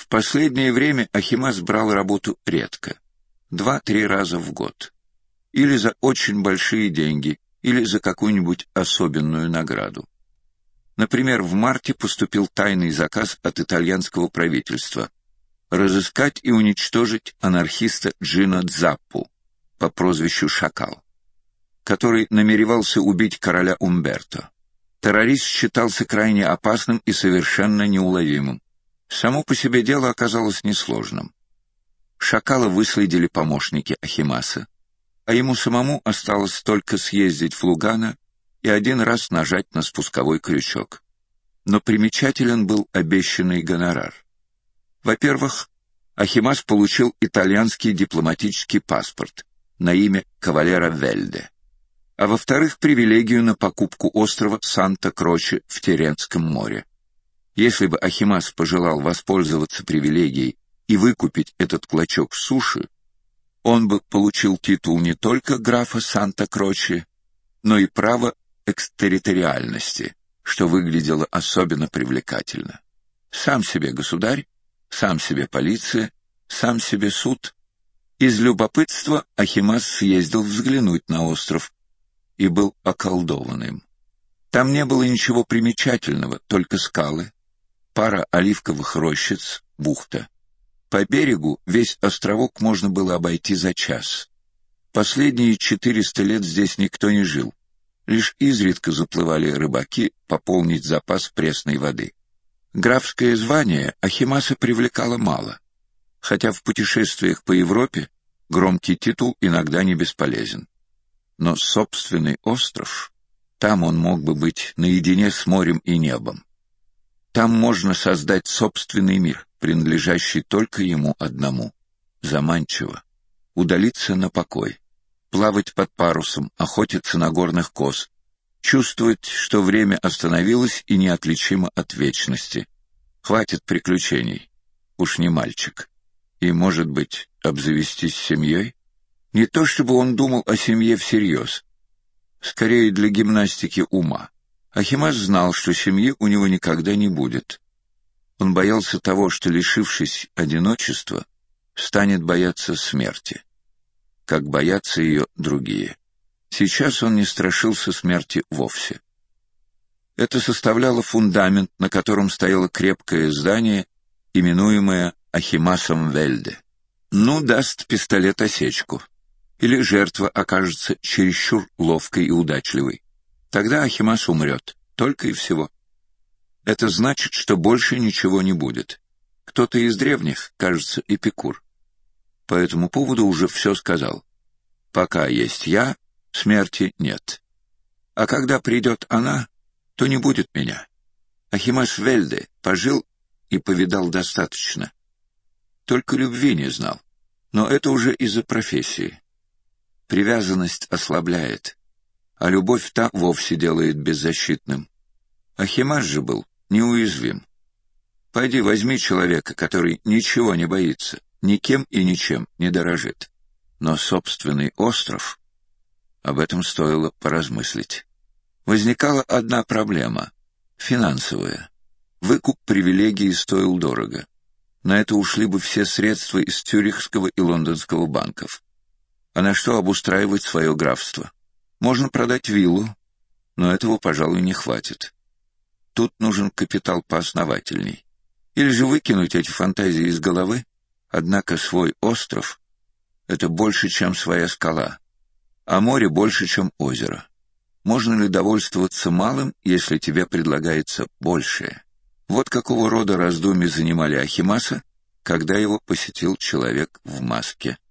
В последнее время Ахимас брал работу редко, 2-3 раза в год, или за очень большие деньги, или за какую-нибудь особенную награду. Например, в марте поступил тайный заказ от итальянского правительства разыскать и уничтожить анархиста Джино Дзаппу по прозвищу Шакал, который намеревался убить короля Умберто. Террорист считался крайне опасным и совершенно неуловимым. Само по себе дело оказалось несложным. Шакала выследили помощники Ахимаса, а ему самому осталось только съездить в Лугано и один раз нажать на спусковой крючок. Но примечателен был обещанный гонорар. Во-первых, Ахимас получил итальянский дипломатический паспорт на имя кавалера Вельде, а во-вторых, привилегию на покупку острова Санта-Кроче в Теренском море. Если бы Ахимас пожелал воспользоваться привилегией и выкупить этот клочок суши, он бы получил титул не только графа Санта-Кроче, но и право экстерриториальности, что выглядело особенно привлекательно. Сам себе государь, сам себе полиция, сам себе суд. Из любопытства Ахимас съездил взглянуть на остров и был околдован им. Там не было ничего примечательного, только скалы, пара оливковых рощиц, бухта. По берегу весь островок можно было обойти за час. Последние 400 лет здесь никто не жил. Лишь изредка заплывали рыбаки пополнить запас пресной воды. Графское звание Ахимаса привлекало мало, хотя в путешествиях по Европе громкий титул иногда не бесполезен. Но собственный остров, там он мог бы быть наедине с морем и небом. Там можно создать собственный мир, принадлежащий только ему одному. Заманчиво. Удалиться на покой. Плавать под парусом, охотиться на горных коз. Чувствовать, что время остановилось и неотличимо от вечности. Хватит приключений. Уж не мальчик. И, может быть, обзавестись семьей? Не то чтобы он думал о семье всерьез. Скорее для гимнастики ума. Ахимас знал, что семьи у него никогда не будет. Он боялся того, что, лишившись одиночества, станет бояться смерти, как боятся ее другие. Сейчас он не страшился смерти вовсе. Это составляло фундамент, на котором стояло крепкое здание, именуемое Ахимасом Вельде. Ну, даст пистолет осечку. Или жертва окажется чересчур ловкой и удачливой. Тогда Ахимас умрет, только и всего. Это значит, что больше ничего не будет. Кто-то из древних, кажется, Эпикур, по этому поводу уже все сказал. Пока есть я, смерти нет. А когда придет она, то не будет меня. Ахимас Вельде пожил и повидал достаточно. Только любви не знал. Но это уже из-за профессии. Привязанность ослабляет, а любовь та вовсе делает беззащитным. Ахимас же был неуязвим. Пойди возьми человека, который ничего не боится, никем и ничем не дорожит. Но собственный остров, об этом стоило поразмыслить. Возникала одна проблема — финансовая. Выкуп привилегий стоил дорого. На это ушли бы все средства из Цюрихского и Лондонского банков. А на что обустраивать свое графство? Можно продать виллу, но этого, пожалуй, не хватит. Тут нужен капитал поосновательней. Или же выкинуть эти фантазии из головы, однако свой остров — это больше, чем своя скала, а море больше, чем озеро. Можно ли довольствоваться малым, если тебе предлагается большее? Вот какого рода раздумья занимали Ахимаса, когда его посетил человек в маске.